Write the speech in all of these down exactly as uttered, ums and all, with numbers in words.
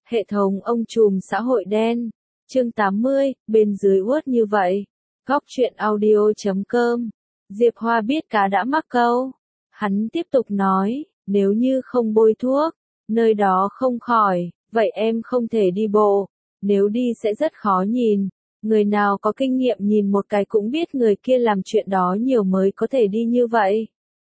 Hệ thống ông trùm xã hội đen. Chương tám mươi, bên dưới uất như vậy. Góc truyện audio chấm com. Diệp Hoa biết cá đã mắc câu. Hắn tiếp tục nói, nếu như không bôi thuốc, nơi đó không khỏi, vậy em không thể đi bộ. Nếu đi sẽ rất khó nhìn. Người nào có kinh nghiệm nhìn một cái cũng biết người kia làm chuyện đó nhiều mới có thể đi như vậy.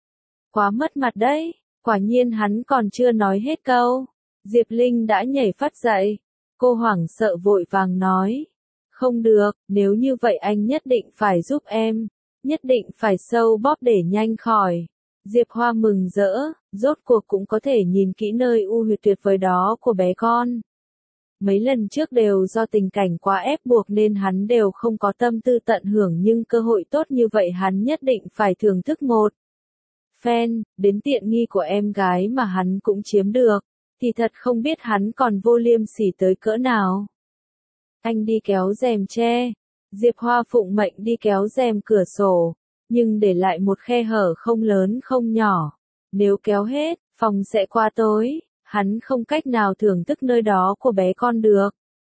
Quá mất mặt đấy. Quả nhiên hắn còn chưa nói hết câu. Diệp Linh đã nhảy phắt dậy. Cô hoảng sợ vội vàng nói. Không được, nếu như vậy anh nhất định phải giúp em. Nhất định phải sâu bóp để nhanh khỏi. Diệp Hoa mừng rỡ, rốt cuộc cũng có thể nhìn kỹ nơi u huyệt tuyệt vời đó của bé con. Mấy lần trước đều do tình cảnh quá ép buộc nên hắn đều không có tâm tư tận hưởng, nhưng cơ hội tốt như vậy hắn nhất định phải thưởng thức một phen. Đến tiện nghi của em gái mà hắn cũng chiếm được, thì thật không biết hắn còn vô liêm sỉ tới cỡ nào. Anh đi kéo rèm che. Diệp Hoa phụng mệnh đi kéo rèm cửa sổ, nhưng để lại một khe hở không lớn không nhỏ. Nếu kéo hết, phòng sẽ qua tối, hắn không cách nào thưởng thức nơi đó của bé con được.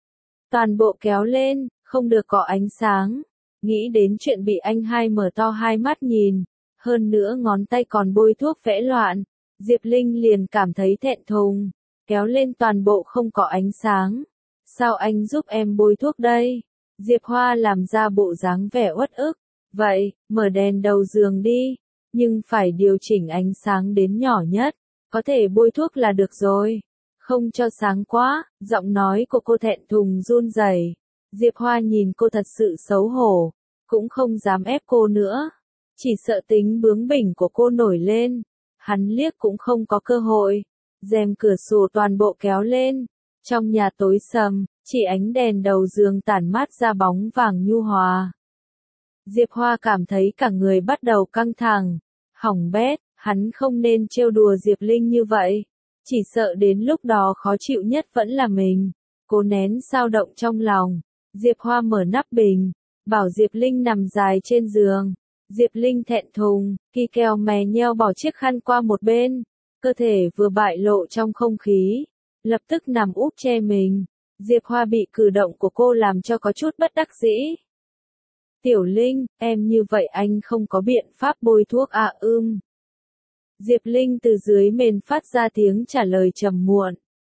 Toàn bộ kéo lên, không được có ánh sáng. Nghĩ đến chuyện bị anh hai mở to hai mắt nhìn, hơn nữa ngón tay còn bôi thuốc vẽ loạn, Diệp Linh liền cảm thấy thẹn thùng. Kéo lên toàn bộ không có ánh sáng. Sao anh giúp em bôi thuốc đây? Diệp Hoa làm ra bộ dáng vẻ uất ức. Vậy, mở đèn đầu giường đi, nhưng phải điều chỉnh ánh sáng đến nhỏ nhất, có thể bôi thuốc là được rồi. Không cho sáng quá, giọng nói của cô thẹn thùng run rẩy. Diệp Hoa nhìn cô thật sự xấu hổ, cũng không dám ép cô nữa. Chỉ sợ tính bướng bỉnh của cô nổi lên, hắn liếc cũng không có cơ hội. Rèm cửa sổ toàn bộ kéo lên, trong nhà tối sầm, chỉ ánh đèn đầu giường tản mát ra bóng vàng nhu hòa. Diệp Hoa cảm thấy cả người bắt đầu căng thẳng, hỏng bét, hắn không nên trêu đùa Diệp Linh như vậy. Chỉ sợ đến lúc đó khó chịu nhất vẫn là mình. Cố nén dao động trong lòng. Diệp Hoa mở nắp bình, bảo Diệp Linh nằm dài trên giường. Diệp Linh thẹn thùng, kỳ kèo mè nheo bỏ chiếc khăn qua một bên. Cơ thể vừa bại lộ trong không khí, lập tức nằm úp che mình. Diệp Hoa bị cử động của cô làm cho có chút bất đắc dĩ. Tiểu Linh, em như vậy anh không có biện pháp bôi thuốc à ưm. Diệp Linh từ dưới mền phát ra tiếng trả lời trầm muộn.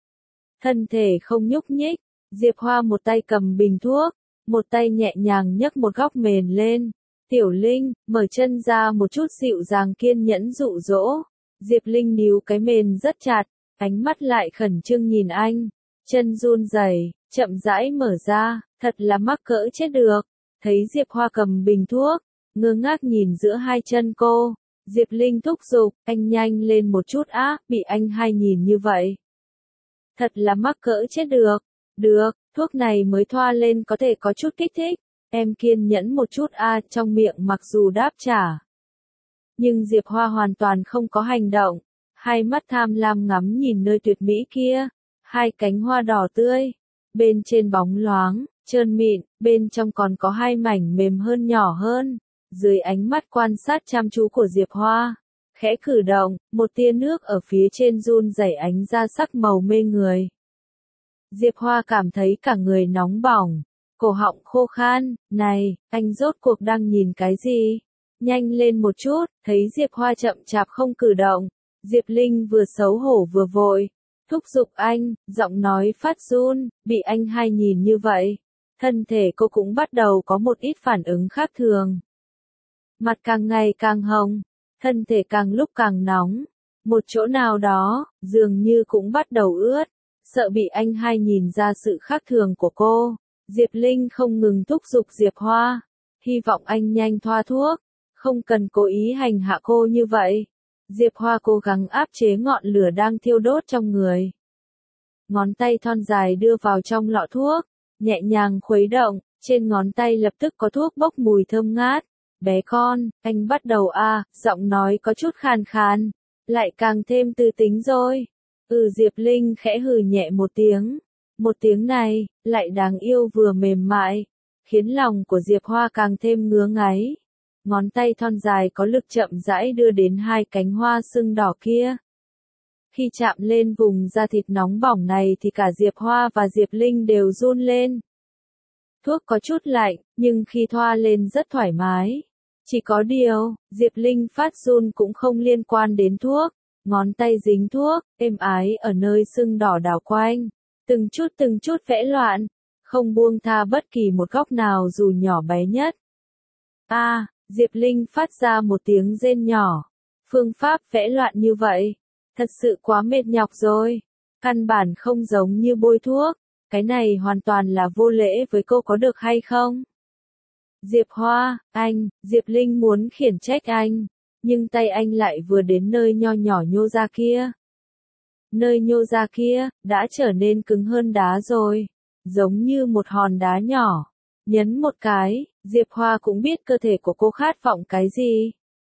Thân thể không nhúc nhích, Diệp Hoa một tay cầm bình thuốc, một tay nhẹ nhàng nhấc một góc mền lên. Tiểu Linh, mở chân ra một chút, dịu dàng kiên nhẫn dụ dỗ. Diệp Linh níu cái mền rất chặt, ánh mắt lại khẩn trương nhìn anh. Chân run rẩy, chậm rãi mở ra, thật là mắc cỡ chết được. Thấy Diệp Hoa cầm bình thuốc, ngơ ngác nhìn giữa hai chân cô. Diệp Linh thúc giục, anh nhanh lên một chút á, bị anh hai nhìn như vậy. Thật là mắc cỡ chết được. Được, thuốc này mới thoa lên có thể có chút kích thích. Em kiên nhẫn một chút a, trong miệng mặc dù đáp trả. Nhưng Diệp Hoa hoàn toàn không có hành động. Hai mắt tham lam ngắm nhìn nơi tuyệt mỹ kia. Hai cánh hoa đỏ tươi. Bên trên bóng loáng, trơn mịn, bên trong còn có hai mảnh mềm hơn nhỏ hơn. Dưới ánh mắt quan sát chăm chú của Diệp Hoa, khẽ cử động, một tia nước ở phía trên run rẩy ánh ra sắc màu mê người. Diệp Hoa cảm thấy cả người nóng bỏng, cổ họng khô khan. Này, anh rốt cuộc đang nhìn cái gì? Nhanh lên một chút. Thấy Diệp Hoa chậm chạp không cử động, Diệp Linh vừa xấu hổ vừa vội thúc giục anh, giọng nói phát run. Bị anh hai nhìn như vậy, thân thể cô cũng bắt đầu có một ít phản ứng khác thường. Mặt càng ngày càng hồng, thân thể càng lúc càng nóng. Một chỗ nào đó, dường như cũng bắt đầu ướt. Sợ bị anh hai nhìn ra sự khác thường của cô, Diệp Linh không ngừng thúc giục Diệp Hoa. Hy vọng anh nhanh thoa thuốc, không cần cố ý hành hạ cô như vậy. Diệp Hoa cố gắng áp chế ngọn lửa đang thiêu đốt trong người. Ngón tay thon dài đưa vào trong lọ thuốc, nhẹ nhàng khuấy động, trên ngón tay lập tức có thuốc bốc mùi thơm ngát. Bé con, anh bắt đầu a, giọng nói có chút khàn khàn, lại càng thêm tư tính rồi. Ừ, Diệp Linh khẽ hừ nhẹ một tiếng. Một tiếng này, lại đáng yêu vừa mềm mại, khiến lòng của Diệp Hoa càng thêm ngứa ngáy. Ngón tay thon dài có lực chậm rãi đưa đến hai cánh hoa sưng đỏ kia. Khi chạm lên vùng da thịt nóng bỏng này thì cả Diệp Hoa và Diệp Linh đều run lên. Thuốc có chút lạnh, nhưng khi thoa lên rất thoải mái. Chỉ có điều, Diệp Linh phát run cũng không liên quan đến thuốc. Ngón tay dính thuốc, êm ái ở nơi sưng đỏ đảo quanh. Từng chút từng chút vẽ loạn, không buông tha bất kỳ một góc nào dù nhỏ bé nhất. A, à, Diệp Linh phát ra một tiếng rên nhỏ. Phương pháp vẽ loạn như vậy, thật sự quá mệt nhọc rồi. Căn bản không giống như bôi thuốc, cái này hoàn toàn là vô lễ với cô có được hay không? Diệp Hoa, anh, Diệp Linh muốn khiển trách anh, nhưng tay anh lại vừa đến nơi nho nhỏ nhô ra kia. Nơi nhô ra kia, đã trở nên cứng hơn đá rồi, giống như một hòn đá nhỏ. Nhấn một cái, Diệp Hoa cũng biết cơ thể của cô khát vọng cái gì.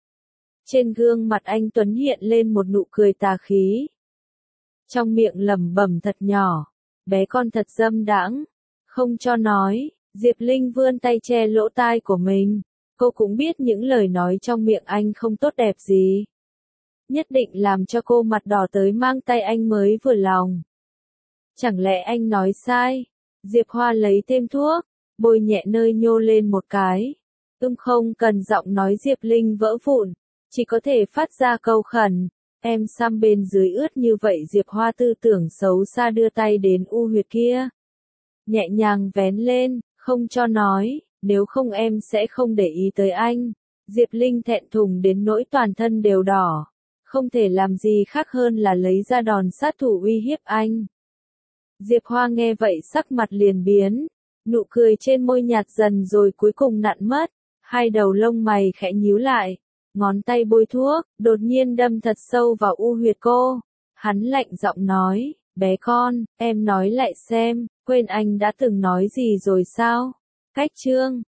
Trên gương mặt anh Tuấn hiện lên một nụ cười tà khí. Trong miệng lẩm bẩm thật nhỏ, bé con thật dâm đãng, không cho nói. Diệp Linh vươn tay che lỗ tai của mình, cô cũng biết những lời nói trong miệng anh không tốt đẹp gì. Nhất định làm cho cô mặt đỏ tới mang tay anh mới vừa lòng. Chẳng lẽ anh nói sai? Diệp Hoa lấy thêm thuốc, bôi nhẹ nơi nhô lên một cái. Ưm không cần giọng nói Diệp Linh vỡ vụn, chỉ có thể phát ra câu khẩn. Em xăm bên dưới ướt như vậy. Diệp Hoa tư tưởng xấu xa đưa tay đến u huyệt kia. Nhẹ nhàng vén lên, không cho nói, nếu không em sẽ không để ý tới anh. Diệp Linh thẹn thùng đến nỗi toàn thân đều đỏ. Không thể làm gì khác hơn là lấy ra đòn sát thủ uy hiếp anh. Diệp Hoa nghe vậy sắc mặt liền biến. Nụ cười trên môi nhạt dần rồi cuối cùng nặn mất. Hai đầu lông mày khẽ nhíu lại. Ngón tay bôi thuốc, đột nhiên đâm thật sâu vào u huyệt cô. Hắn lạnh giọng nói, bé con, em nói lại xem, quên anh đã từng nói gì rồi sao? Cách chương